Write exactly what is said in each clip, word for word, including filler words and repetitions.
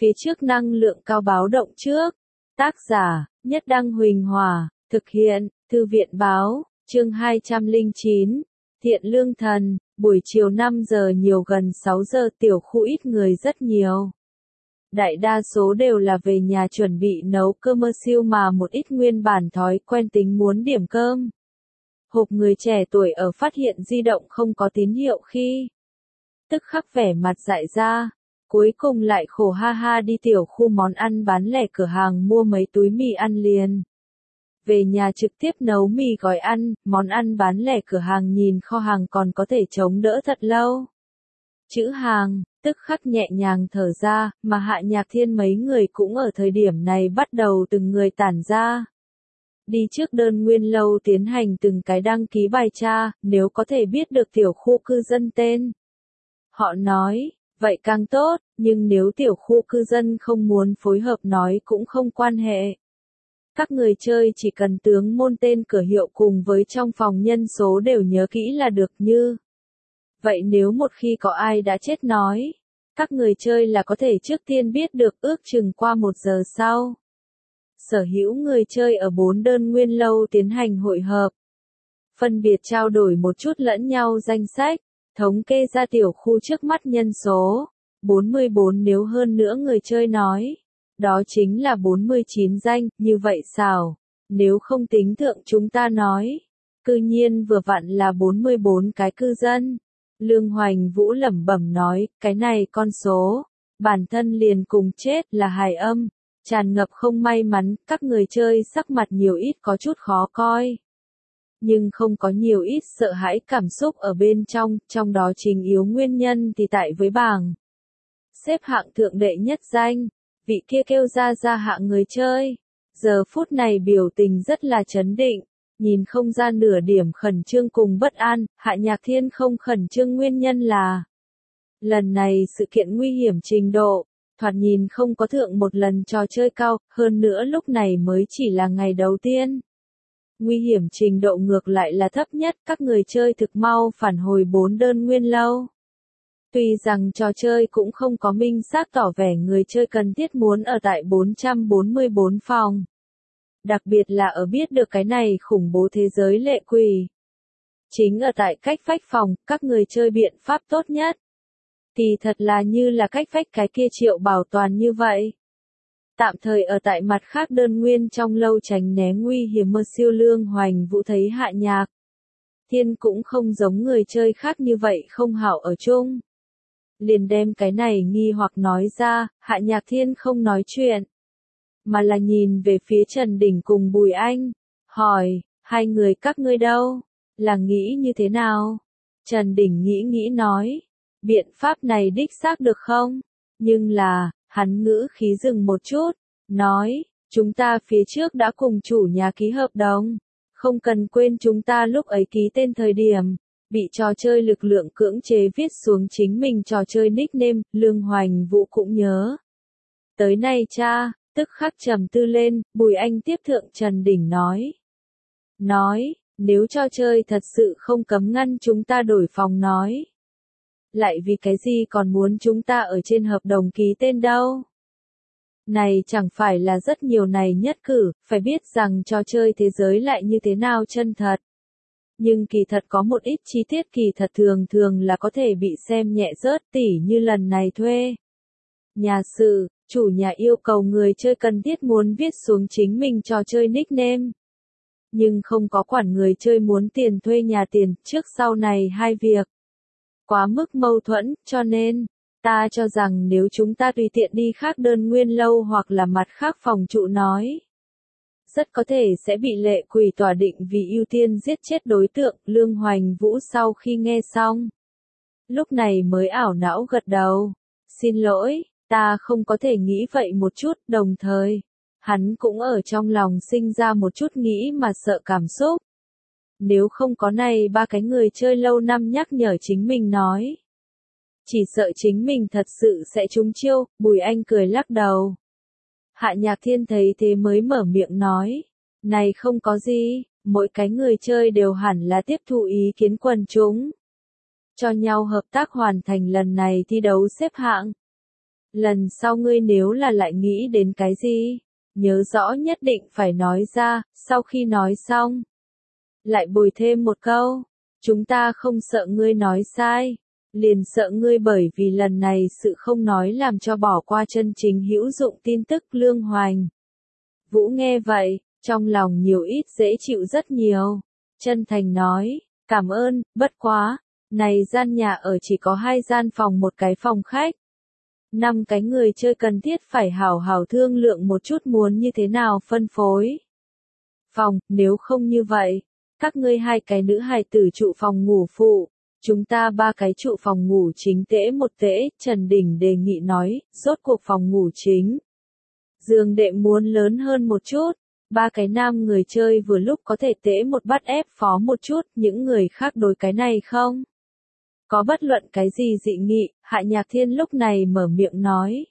phía trước năng lượng cao báo động trước. Tác giả, Nhất Đăng Huỳnh Hòa, thực hiện, Thư viện báo, chương hai trăm lẻ chín, Thiện Lương Thần, buổi chiều năm giờ nhiều gần sáu giờ tiểu khu ít người rất nhiều. Đại đa số đều là về nhà chuẩn bị nấu cơm siêu mà một ít nguyên bản thói quen tính muốn điểm cơm. Hộp người trẻ tuổi ở phát hiện di động không có tín hiệu khi tức khắc vẻ mặt dại ra, cuối cùng lại khổ ha ha đi tiểu khu món ăn bán lẻ cửa hàng mua mấy túi mì ăn liền. Về nhà trực tiếp nấu mì gói ăn, món ăn bán lẻ cửa hàng nhìn kho hàng còn có thể chống đỡ thật lâu. Chữ hàng, tức khắc nhẹ nhàng thở ra, mà Hạ Nhạc Thiên mấy người cũng ở thời điểm này bắt đầu từng người tản ra. Đi trước đơn nguyên lâu tiến hành từng cái đăng ký bài tra, nếu có thể biết được tiểu khu cư dân tên. Họ nói, vậy càng tốt, nhưng nếu tiểu khu cư dân không muốn phối hợp nói cũng không quan hệ. Các người chơi chỉ cần tướng môn tên cửa hiệu cùng với trong phòng nhân số đều nhớ kỹ là được như. Vậy nếu một khi có ai đã chết nói, các người chơi là có thể trước tiên biết được ước chừng qua một giờ sau. Sở hữu người chơi ở bốn đơn nguyên lâu tiến hành hội hợp. Phân biệt trao đổi một chút lẫn nhau danh sách, thống kê ra tiểu khu trước mắt nhân số. bốn mươi bốn nếu hơn nữa người chơi nói. Đó chính là bốn mươi chín danh, như vậy sao? Nếu không tính thượng chúng ta nói. Cư nhiên vừa vặn là bốn mươi bốn cái cư dân. Lương Hoành Vũ lẩm bẩm nói, cái này con số. Bản thân liền cùng chết là hài âm. Tràn ngập không may mắn, các người chơi sắc mặt nhiều ít có chút khó coi. Nhưng không có nhiều ít sợ hãi cảm xúc ở bên trong, trong đó chính yếu nguyên nhân thì tại với bảng. Xếp hạng thượng đệ nhất danh, vị kia kêu ra ra hạng người chơi. Giờ phút này biểu tình rất là chấn định, nhìn không ra nửa điểm khẩn trương cùng bất an, Hạ Nhạc Thiên không khẩn trương nguyên nhân là. Lần này sự kiện nguy hiểm trình độ. Thoạt nhìn không có thượng một lần trò chơi cao, hơn nữa lúc này mới chỉ là ngày đầu tiên. Nguy hiểm trình độ ngược lại là thấp nhất, các người chơi thực mau phản hồi bốn đơn nguyên lâu. Tuy rằng trò chơi cũng không có minh xác tỏ vẻ người chơi cần thiết muốn ở tại bốn trăm bốn mươi bốn phòng. Đặc biệt là ở biết được cái này khủng bố thế giới lệ quỷ. Chính ở tại cách vách phòng, các người chơi biện pháp tốt nhất. Thì thật là như là cách vách cái kia Triệu Bảo Toàn như vậy. Tạm thời ở tại mặt khác đơn nguyên trong lâu tránh né nguy hiểm mơ siêu Lương Hoành Vũ thấy Hạ Nhạc Thiên cũng không giống người chơi khác như vậy không hảo ở chung. Liền đem cái này nghi hoặc nói ra, Hạ Nhạc Thiên không nói chuyện. Mà là nhìn về phía Trần Đình cùng Bùi Anh. Hỏi, hai người các ngươi đâu? Là nghĩ như thế nào? Trần Đình nghĩ nghĩ nói. Biện pháp này đích xác được không? Nhưng là, hắn ngữ khí dừng một chút, nói, chúng ta phía trước đã cùng chủ nhà ký hợp đồng. Không cần quên chúng ta lúc ấy ký tên thời điểm, bị trò chơi lực lượng cưỡng chế viết xuống chính mình trò chơi nickname, Lương Hoành Vũ cũng nhớ. Tới nay cha, tức khắc trầm tư lên, Bùi Anh tiếp thượng Trần Đình nói. Nói, nếu trò chơi thật sự không cấm ngăn chúng ta đổi phòng nói. Lại vì cái gì còn muốn chúng ta ở trên hợp đồng ký tên đâu? Này chẳng phải là rất nhiều này nhất cử, phải biết rằng trò chơi thế giới lại như thế nào chân thật. Nhưng kỳ thật có một ít chi tiết kỳ thật thường thường là có thể bị xem nhẹ rớt tỉ như lần này thuê. Nhà sự, chủ nhà yêu cầu người chơi cần thiết muốn viết xuống chính mình trò chơi nickname. Nhưng không có quản người chơi muốn tiền thuê nhà tiền trước sau này hai việc. Quá mức mâu thuẫn, cho nên, ta cho rằng nếu chúng ta tùy tiện đi khác đơn nguyên lâu hoặc là mặt khác phòng trụ nói. Rất có thể sẽ bị lệ quỷ tỏa định vì ưu tiên giết chết đối tượng, Lương Hoành Vũ sau khi nghe xong. Lúc này mới ảo não gật đầu. Xin lỗi, ta không có thể nghĩ vậy một chút, đồng thời. Hắn cũng ở trong lòng sinh ra một chút nghĩ mà sợ cảm xúc. Nếu không có này ba cái người chơi lâu năm nhắc nhở chính mình nói. Chỉ sợ chính mình thật sự sẽ trúng chiêu, Bùi Anh cười lắc đầu. Hạ Nhạc Thiên thấy thế mới mở miệng nói. Này không có gì, mỗi cái người chơi đều hẳn là tiếp thu ý kiến quần chúng. Cho nhau hợp tác hoàn thành lần này thi đấu xếp hạng. Lần sau ngươi nếu là lại nghĩ đến cái gì, nhớ rõ nhất định phải nói ra, sau khi nói xong. Lại bồi thêm một câu, chúng ta không sợ ngươi nói sai, liền sợ ngươi bởi vì lần này sự không nói làm cho bỏ qua chân chính hữu dụng tin tức Lương Hoành. Vũ nghe vậy, trong lòng nhiều ít dễ chịu rất nhiều, chân thành nói, cảm ơn, bất quá, này gian nhà ở chỉ có hai gian phòng một cái phòng khách. Năm cái người chơi cần thiết phải hảo hảo thương lượng một chút muốn như thế nào phân phối phòng, nếu không như vậy, các ngươi hai cái nữ hài tử trụ phòng ngủ phụ, chúng ta ba cái trụ phòng ngủ chính tễ một tễ, Trần Đình đề nghị nói, rốt cuộc phòng ngủ chính. Giường đệm muốn lớn hơn một chút, ba cái nam người chơi vừa lúc có thể tễ một bát ép phó một chút, những người khác đối cái này không? Có bất luận cái gì dị nghị, Hạ Nhạc Thiên lúc này mở miệng nói.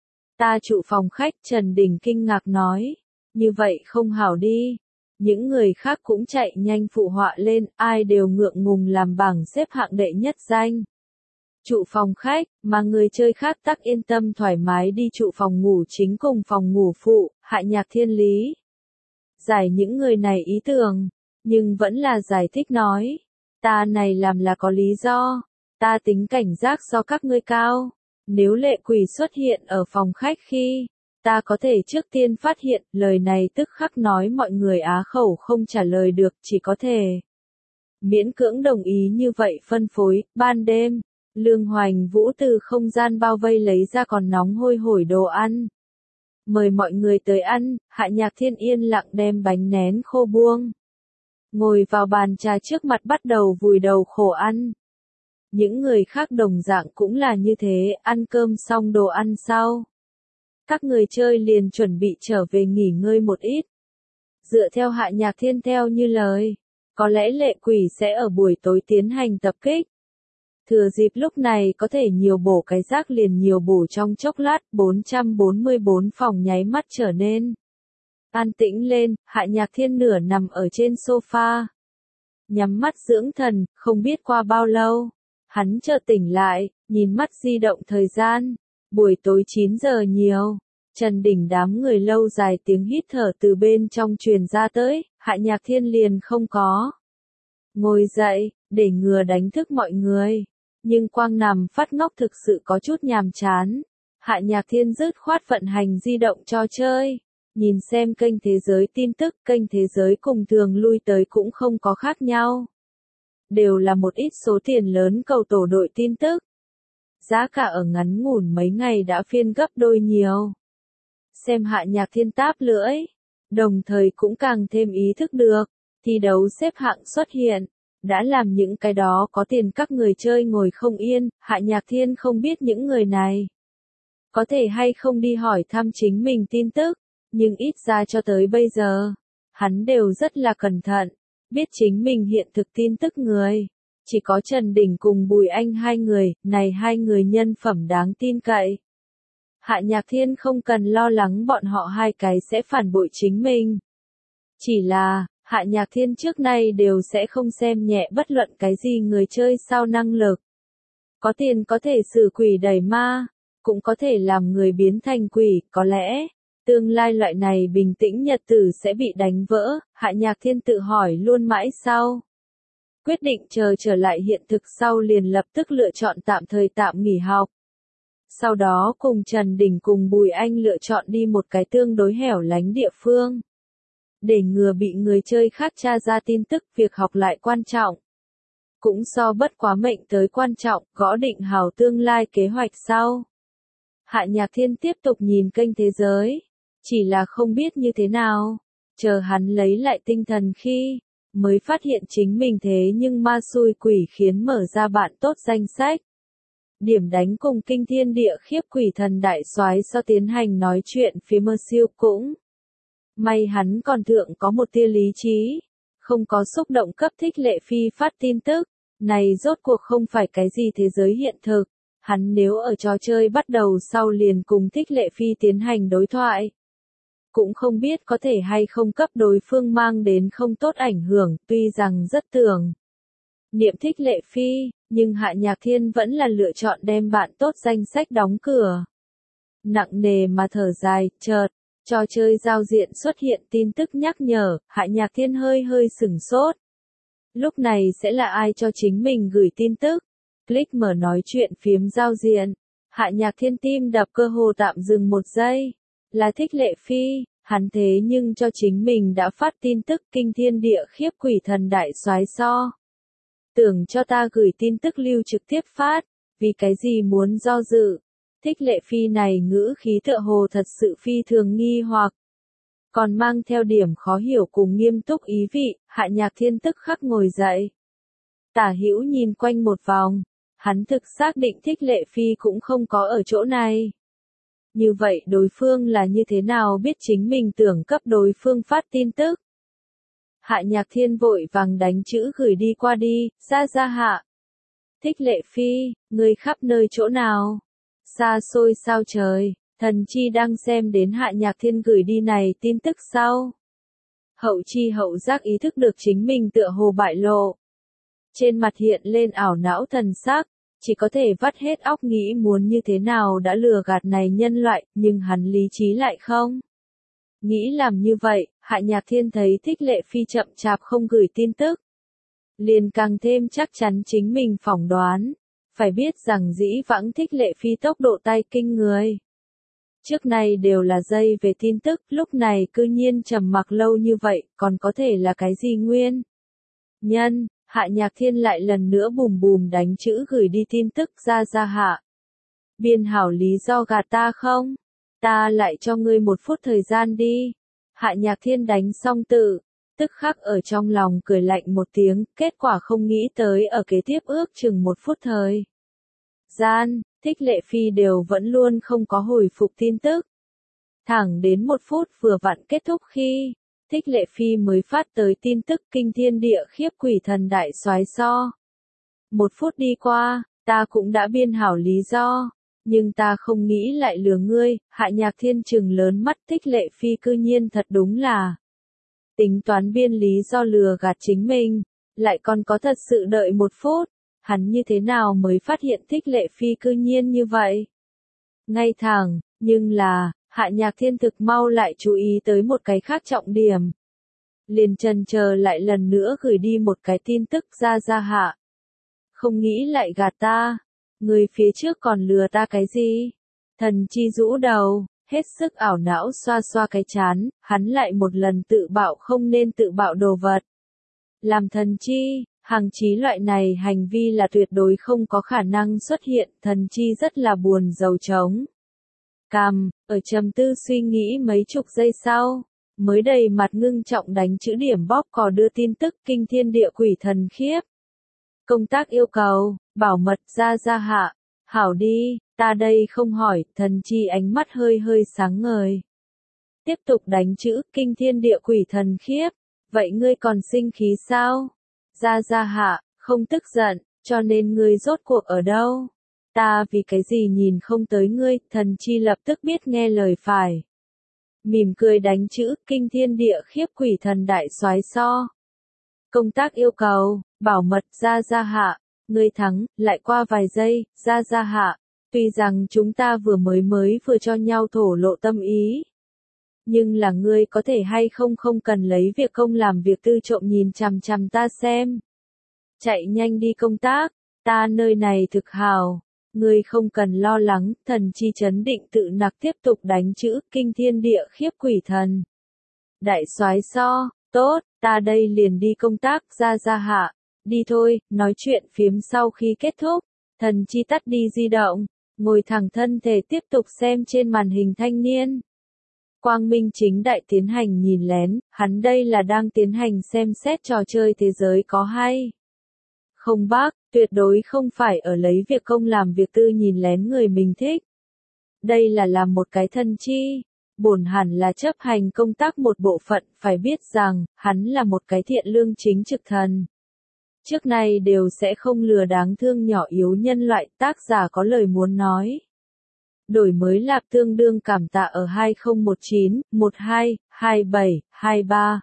Ta trụ phòng khách, Trần Đình kinh ngạc nói, như vậy không hảo đi. Những người khác cũng chạy nhanh phụ họa lên, ai đều ngượng ngùng làm bảng xếp hạng đệ nhất danh. Trụ phòng khách, mà người chơi khác tắc yên tâm thoải mái đi trụ phòng ngủ chính cùng phòng ngủ phụ, Hạ Nhạc Thiên lý. Giải những người này ý tưởng, nhưng vẫn là giải thích nói. Ta này làm là có lý do, ta tính cảnh giác do các ngươi cao. Nếu lệ quỷ xuất hiện ở phòng khách khi, ta có thể trước tiên phát hiện, lời này tức khắc nói mọi người á khẩu không trả lời được, chỉ có thể miễn cưỡng đồng ý như vậy phân phối. Ban đêm, Lương Hoành Vũ từ không gian bao vây lấy ra còn nóng hôi hổi đồ ăn. Mời mọi người tới ăn, Hạ Nhạc Thiên yên lặng đem bánh nén khô buông. Ngồi vào bàn trà trước mặt bắt đầu vùi đầu khổ ăn. Những người khác đồng dạng cũng là như thế, ăn cơm xong đồ ăn sau. Các người chơi liền chuẩn bị trở về nghỉ ngơi một ít. Dựa theo Hạ Nhạc Thiên theo như lời, có lẽ lệ quỷ sẽ ở buổi tối tiến hành tập kích. Thừa dịp lúc này có thể nhiều bổ cái rác liền nhiều bổ trong chốc lát, bốn trăm bốn mươi bốn phòng nháy mắt trở nên an tĩnh lên, Hạ Nhạc Thiên nửa nằm ở trên sofa. Nhắm mắt dưỡng thần, không biết qua bao lâu. Hắn chợt tỉnh lại, nhìn mắt di động thời gian. Buổi tối chín giờ nhiều. Trần Đình đám người lâu dài tiếng hít thở từ bên trong truyền ra tới, Hạ Nhạc Thiên liền không có. Ngồi dậy, để ngừa đánh thức mọi người. Nhưng quang nằm phát ngốc thực sự có chút nhàm chán. Hạ Nhạc Thiên dứt khoát vận hành di động cho chơi. Nhìn xem kênh thế giới tin tức, kênh thế giới cùng thường lui tới cũng không có khác nhau. Đều là một ít số tiền lớn cầu tổ đội tin tức. Giá cả ở ngắn ngủn mấy ngày đã phiên gấp đôi nhiều. Xem Hạ Nhạc Thiên táp lưỡi, đồng thời cũng càng thêm ý thức được, thi đấu xếp hạng xuất hiện, đã làm những cái đó có tiền các người chơi ngồi không yên, Hạ Nhạc Thiên không biết những người này. Có thể hay không đi hỏi thăm chính mình tin tức, nhưng ít ra cho tới bây giờ, hắn đều rất là cẩn thận, biết chính mình hiện thực tin tức người. Chỉ có Trần Đình cùng Bùi Anh hai người, này hai người nhân phẩm đáng tin cậy. Hạ Nhạc Thiên không cần lo lắng bọn họ hai cái sẽ phản bội chính mình. Chỉ là, Hạ Nhạc Thiên trước nay đều sẽ không xem nhẹ bất luận cái gì người chơi sao năng lực. Có tiền có thể xử quỷ đẩy ma, cũng có thể làm người biến thành quỷ, có lẽ, tương lai loại này bình tĩnh nhật tử sẽ bị đánh vỡ, Hạ Nhạc Thiên tự hỏi luôn mãi sau. Quyết định chờ trở lại hiện thực sau liền lập tức lựa chọn tạm thời tạm nghỉ học. Sau đó cùng Trần Đình cùng Bùi Anh lựa chọn đi một cái tương đối hẻo lánh địa phương. Để ngừa bị người chơi khác tra ra tin tức, việc học lại quan trọng. Cũng so bất quá mệnh tới quan trọng, gõ định hào tương lai kế hoạch sau. Hạ Nhạc Thiên tiếp tục nhìn kênh thế giới. Chỉ là không biết như thế nào. Chờ hắn lấy lại tinh thần khi, mới phát hiện chính mình thế nhưng ma xui quỷ khiến mở ra bạn tốt danh sách. Điểm đánh cùng kinh thiên địa khiếp quỷ thần đại soái so tiến hành nói chuyện phía mơ siêu cũng. May hắn còn thượng có một tia lý trí, không có xúc động cấp thích Lệ Phi phát tin tức, này rốt cuộc không phải cái gì thế giới hiện thực, hắn nếu ở trò chơi bắt đầu sau liền cùng thích Lệ Phi tiến hành đối thoại. Cũng không biết có thể hay không cấp đối phương mang đến không tốt ảnh hưởng, tuy rằng rất tưởng niệm thích Lệ Phi, nhưng Hạ Nhạc Thiên vẫn là lựa chọn đem bạn tốt danh sách đóng cửa. nặng nề mà thở dài, chợt, trò chơi giao diện xuất hiện tin tức nhắc nhở, Hạ Nhạc Thiên hơi hơi sửng sốt. Lúc này sẽ là ai cho chính mình gửi tin tức? Click mở nói chuyện phiếm giao diện. Hạ Nhạc Thiên tim đập cơ hồ tạm dừng một giây. Là Thích Lệ Phi, hắn thế nhưng cho chính mình đã phát tin tức kinh thiên địa khiếp quỷ thần đại soái so. Tưởng cho ta gửi tin tức lưu trực tiếp phát, vì cái gì muốn do dự. Thích Lệ Phi này ngữ khí tựa hồ thật sự phi thường nghi hoặc. Còn mang theo điểm khó hiểu cùng nghiêm túc ý vị, Hạ Nhạc Thiên tức khắc ngồi dậy. Tả hữu nhìn quanh một vòng, hắn thực xác định Thích Lệ Phi cũng không có ở chỗ này. Như vậy đối phương là như thế nào biết chính mình tưởng cấp đối phương phát tin tức? Hạ Nhạc Thiên vội vàng đánh chữ gửi đi qua đi, ra ra hạ. Thích Lệ Phi, người khắp nơi chỗ nào? Xa xôi sao trời, thần chi đang xem đến Hạ Nhạc Thiên gửi đi này tin tức sau. Hậu chi hậu giác ý thức được chính mình tựa hồ bại lộ. Trên mặt hiện lên ảo não thần sắc, chỉ có thể vắt hết óc nghĩ muốn như thế nào đã lừa gạt này nhân loại, nhưng hắn lý trí lại không. Nghĩ làm như vậy, Hạ Nhạc Thiên thấy Thích Lệ Phi chậm chạp không gửi tin tức. Liền càng thêm chắc chắn chính mình phỏng đoán. Phải biết rằng dĩ vãng Thích Lệ Phi tốc độ tay kinh người. Trước này đều là dây về tin tức, lúc này cư nhiên trầm mặc lâu như vậy, còn có thể là cái gì nguyên? Nhân, Hạ Nhạc Thiên lại lần nữa bùm bùm đánh chữ gửi đi tin tức ra ra hạ. Biên hảo lý do gạt ta không? Ta lại cho ngươi một phút thời gian đi. Hạ Nhạc Thiên đánh xong tự, tức khắc ở trong lòng cười lạnh một tiếng, kết quả không nghĩ tới ở kế tiếp ước chừng một phút thời. Gian, Thích Lệ Phi đều vẫn luôn không có hồi phục tin tức. Thẳng đến một phút vừa vặn kết thúc khi, Thích Lệ Phi mới phát tới tin tức kinh thiên địa khiếp quỷ thần đại soái so. Một phút đi qua, ta cũng đã biên hảo lý do, nhưng ta không nghĩ lại lừa ngươi. Hạ Nhạc Thiên trừng lớn mắt, Thích Lệ Phi cư nhiên thật đúng là tính toán biên lý do lừa gạt chính mình, lại còn có thật sự đợi một phút. Hắn như thế nào mới phát hiện Thích Lệ Phi cư nhiên như vậy? Ngay thẳng, nhưng là, Hạ Nhạc Thiên thực mau lại chú ý tới một cái khác trọng điểm. Liền chần chờ lại lần nữa gửi đi một cái tin tức ra ra hạ. Không nghĩ lại gạt ta. Người phía trước còn lừa ta cái gì? Thần chi rũ đầu, hết sức ảo não xoa xoa cái chán, hắn lại một lần tự bạo không nên tự bạo đồ vật. Làm thần chi, hàng chí loại này hành vi là tuyệt đối không có khả năng xuất hiện, thần chi rất là buồn rầu trống. Cằm, ở trầm tư suy nghĩ mấy chục giây sau, mới đầy mặt ngưng trọng đánh chữ điểm bóp cò đưa tin tức kinh thiên địa quỷ thần khiếp. Công tác yêu cầu, bảo mật ra ra hạ, hảo đi, ta đây không hỏi, thần chi ánh mắt hơi hơi sáng ngời. Tiếp tục đánh chữ kinh thiên địa quỷ thần khiếp, vậy ngươi còn sinh khí sao? Ra ra hạ, không tức giận, cho nên ngươi rốt cuộc ở đâu? Ta vì cái gì nhìn không tới ngươi, thần chi lập tức biết nghe lời phải. Mỉm cười đánh chữ, kinh thiên địa khiếp quỷ thần đại soái so. Công tác yêu cầu, bảo mật ra ra hạ, ngươi thắng, lại qua vài giây, ra ra hạ. Tuy rằng chúng ta vừa mới mới vừa cho nhau thổ lộ tâm ý. Nhưng là ngươi có thể hay không không cần lấy việc công làm việc tư trộm nhìn chằm chằm ta xem. Chạy nhanh đi công tác, ta nơi này thực hào. Ngươi không cần lo lắng, thần chi chấn định tự nặc tiếp tục đánh chữ, kinh thiên địa khiếp quỷ thần. Đại soái so, tốt, ta đây liền đi công tác, ra ra hạ. Đi thôi, nói chuyện phiếm sau khi kết thúc, thần chi tắt đi di động, ngồi thẳng thân thể tiếp tục xem trên màn hình thanh niên. Quang Minh chính đại tiến hành nhìn lén, hắn đây là đang tiến hành xem xét trò chơi thế giới có hay. Không bác, tuyệt đối không phải ở lấy việc công làm việc tư nhìn lén người mình thích. Đây là làm một cái thân chi, bổn hẳn là chấp hành công tác một bộ phận, phải biết rằng, hắn là một cái thiện lương chính trực thần. Trước này đều sẽ không lừa đáng thương nhỏ yếu nhân loại, tác giả có lời muốn nói. Đổi mới lạp tương đương cảm tạ ở hai không một chín, mười hai, hai bảy, hai ba,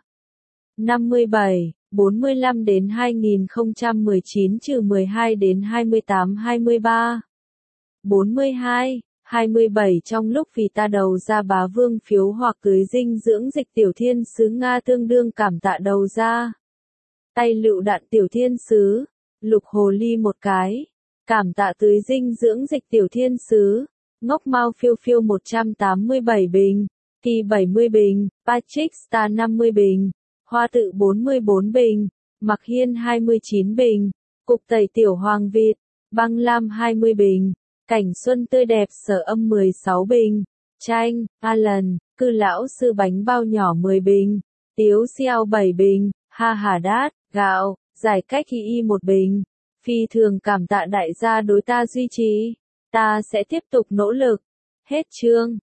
năm mươi bảy, bốn mươi lăm đến hai nghìn không trăm mười chín trừ mười hai đến hai mươi tám hai mươi ba, bốn mươi hai, hai mươi bảy Trong lúc vì ta đầu ra bá vương phiếu hoặc cưới dinh dưỡng dịch tiểu thiên sứ Nga tương đương cảm tạ đầu ra. Tay lựu đạn tiểu thiên sứ, lục hồ ly một cái. Cảm tạ tưới dinh dưỡng dịch tiểu thiên sứ. Ngốc Mao phiêu phiêu một trăm tám mươi bảy bình. Kỳ bảy mươi bình. Patrick Star năm mươi bình. Hoa tự bốn mươi bốn bình. Mặc Hiên hai mươi chín bình. Cục tẩy tiểu hoàng vịt. Băng lam hai mươi bình. Cảnh xuân tươi đẹp sở âm mười sáu bình. Chanh, Alan, cư lão sư bánh bao nhỏ mười bình. Tiếu xiao bảy bình. Ha hà đát, gạo, giải cách hi y một bình. Phi thường cảm tạ đại gia đối ta duy trì. Ta sẽ tiếp tục nỗ lực. Hết chương.